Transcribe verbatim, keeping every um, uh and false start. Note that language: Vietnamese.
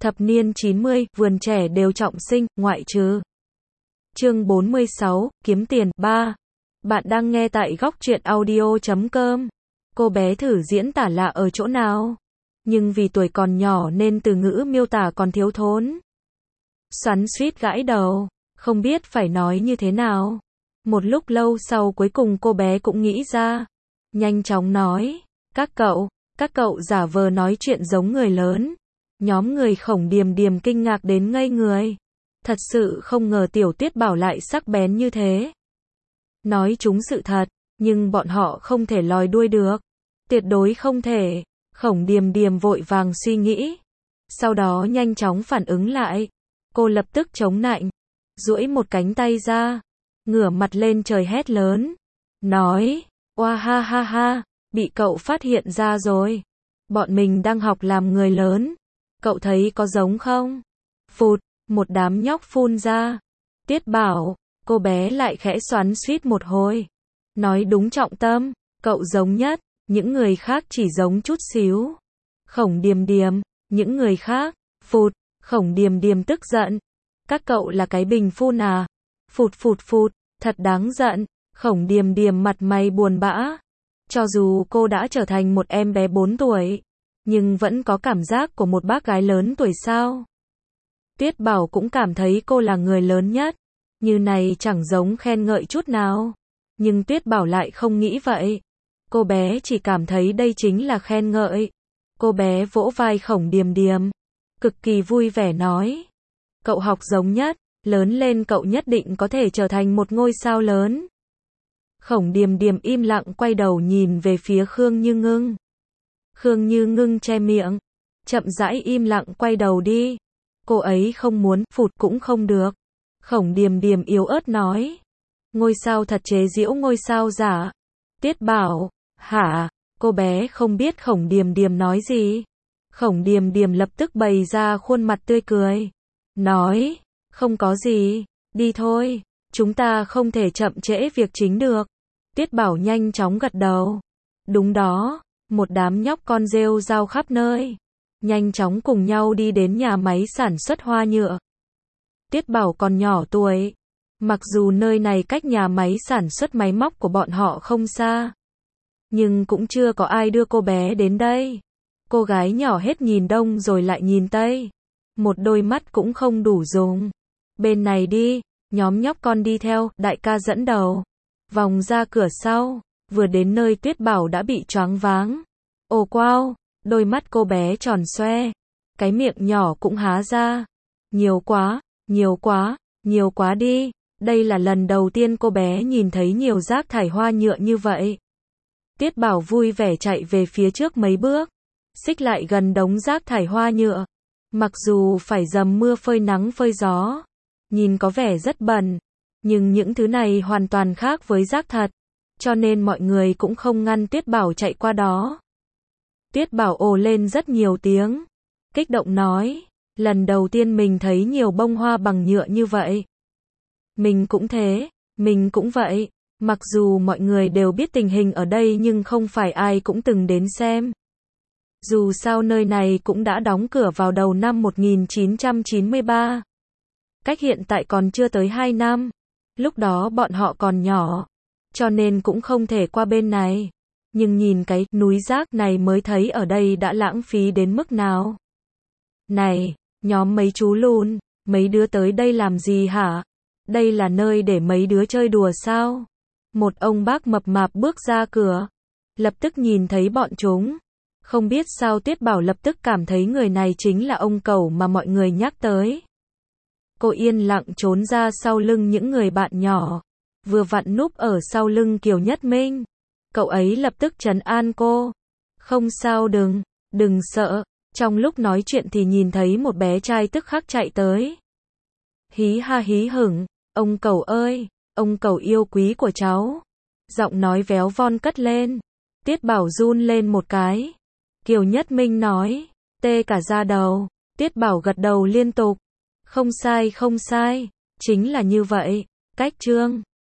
Thập niên chín mươi, vườn trẻ đều trọng sinh, ngoại trừ. Chương bốn mươi sáu, kiếm tiền. ba. Bạn đang nghe tại góc truyện audio chấm com. Cô bé thử diễn tả lạ ở chỗ nào? Nhưng vì tuổi còn nhỏ nên từ ngữ miêu tả còn thiếu thốn. Xoắn xuýt gãi đầu, không biết phải nói như thế nào. Một lúc lâu sau cuối cùng cô bé cũng nghĩ ra. Nhanh chóng nói, các cậu, các cậu giả vờ nói chuyện giống người lớn. Nhóm người Khổng Điềm Điềm kinh ngạc đến ngây người. Thật sự không ngờ Tiểu Tuyết Bảo lại sắc bén như thế. Nói chúng sự thật, nhưng bọn họ không thể lòi đuôi được. Tuyệt đối không thể. Khổng Điềm Điềm vội vàng suy nghĩ. Sau đó nhanh chóng phản ứng lại. Cô lập tức chống nạnh. Duỗi một cánh tay ra. Ngửa mặt lên trời hét lớn. Nói, oa ha ha ha, bị cậu phát hiện ra rồi. Bọn mình đang học làm người lớn. Cậu thấy có giống không? Phụt, một đám nhóc phun ra. Tuyết Bảo, cô bé lại khẽ xoắn xuýt một hồi. Nói đúng trọng tâm, cậu giống nhất, những người khác chỉ giống chút xíu. Khổng Điềm Điềm, những người khác, phụt, Khổng Điềm Điềm tức giận. Các cậu là cái bình phun à? Phụt phụt phụt, thật đáng giận. Khổng Điềm Điềm mặt mày buồn bã. Cho dù cô đã trở thành một em bé bốn tuổi, nhưng vẫn có cảm giác của một bác gái lớn tuổi sao. Tuyết Bảo cũng cảm thấy cô là người lớn nhất. Như này chẳng giống khen ngợi chút nào. Nhưng Tuyết Bảo lại không nghĩ vậy. Cô bé chỉ cảm thấy đây chính là khen ngợi. Cô bé vỗ vai Khổng Điềm Điềm. Cực kỳ vui vẻ nói. Cậu học giống nhất, lớn lên cậu nhất định có thể trở thành một ngôi sao lớn. Khổng Điềm Điềm im lặng quay đầu nhìn về phía Khương Như Ngưng. Khương Như Ngưng che miệng, chậm rãi im lặng quay đầu đi. Cô ấy không muốn, phụt cũng không được. Khổng Điềm Điềm yếu ớt nói. Ngôi sao thật chế giễu ngôi sao giả. Tuyết Bảo, hả? Cô bé không biết Khổng Điềm Điềm nói gì. Khổng Điềm Điềm lập tức bày ra khuôn mặt tươi cười. Nói, không có gì, đi thôi, chúng ta không thể chậm trễ việc chính được. Tuyết Bảo nhanh chóng gật đầu. Đúng đó. Một đám nhóc con rêu rao khắp nơi. Nhanh chóng cùng nhau đi đến nhà máy sản xuất hoa nhựa. Tuyết Bảo còn nhỏ tuổi. Mặc dù nơi này cách nhà máy sản xuất máy móc của bọn họ không xa. Nhưng cũng chưa có ai đưa cô bé đến đây. Cô gái nhỏ hết nhìn đông rồi lại nhìn tây. Một đôi mắt cũng không đủ dùng. Bên này đi, nhóm nhóc con đi theo, đại ca dẫn đầu. Vòng ra cửa sau. Vừa đến nơi Tuyết Bảo đã bị choáng váng. Ồ wow, đôi mắt cô bé tròn xoe. Cái miệng nhỏ cũng há ra. Nhiều quá, nhiều quá, nhiều quá đi. Đây là lần đầu tiên cô bé nhìn thấy nhiều rác thải hoa nhựa như vậy. Tuyết Bảo vui vẻ chạy về phía trước mấy bước. Xích lại gần đống rác thải hoa nhựa. Mặc dù phải dầm mưa phơi nắng phơi gió. Nhìn có vẻ rất bẩn. Nhưng những thứ này hoàn toàn khác với rác thật. Cho nên mọi người cũng không ngăn Tuyết Bảo chạy qua đó. Tuyết Bảo ồ lên rất nhiều tiếng. Kích động nói. Lần đầu tiên mình thấy nhiều bông hoa bằng nhựa như vậy. Mình cũng thế. Mình cũng vậy. Mặc dù mọi người đều biết tình hình ở đây nhưng không phải ai cũng từng đến xem. Dù sao nơi này cũng đã đóng cửa vào đầu năm một nghìn chín trăm chín mươi ba. Cách hiện tại còn chưa tới hai năm. Lúc đó bọn họ còn nhỏ. Cho nên cũng không thể qua bên này. Nhưng nhìn cái núi rác này mới thấy ở đây đã lãng phí đến mức nào. Này, nhóm mấy chú lùn, mấy đứa tới đây làm gì hả? Đây là nơi để mấy đứa chơi đùa sao? Một ông bác mập mạp bước ra cửa. Lập tức nhìn thấy bọn chúng. Không biết sao Tuyết Bảo lập tức cảm thấy người này chính là ông Cẩu mà mọi người nhắc tới. Cô yên lặng trốn ra sau lưng những người bạn nhỏ. Vừa vặn núp ở sau lưng Kiều Nhất Minh. Cậu ấy lập tức trấn an cô. Không sao đừng, đừng sợ. Trong lúc nói chuyện thì nhìn thấy một bé trai tức khắc chạy tới. Hí ha hí hửng, ông Cẩu ơi, ông Cẩu yêu quý của cháu. Giọng nói véo von cất lên. Tuyết Bảo run lên một cái. Kiều Nhất Minh nói, tê cả da đầu. Tuyết Bảo gật đầu liên tục. Không sai không sai, chính là như vậy. Cách chương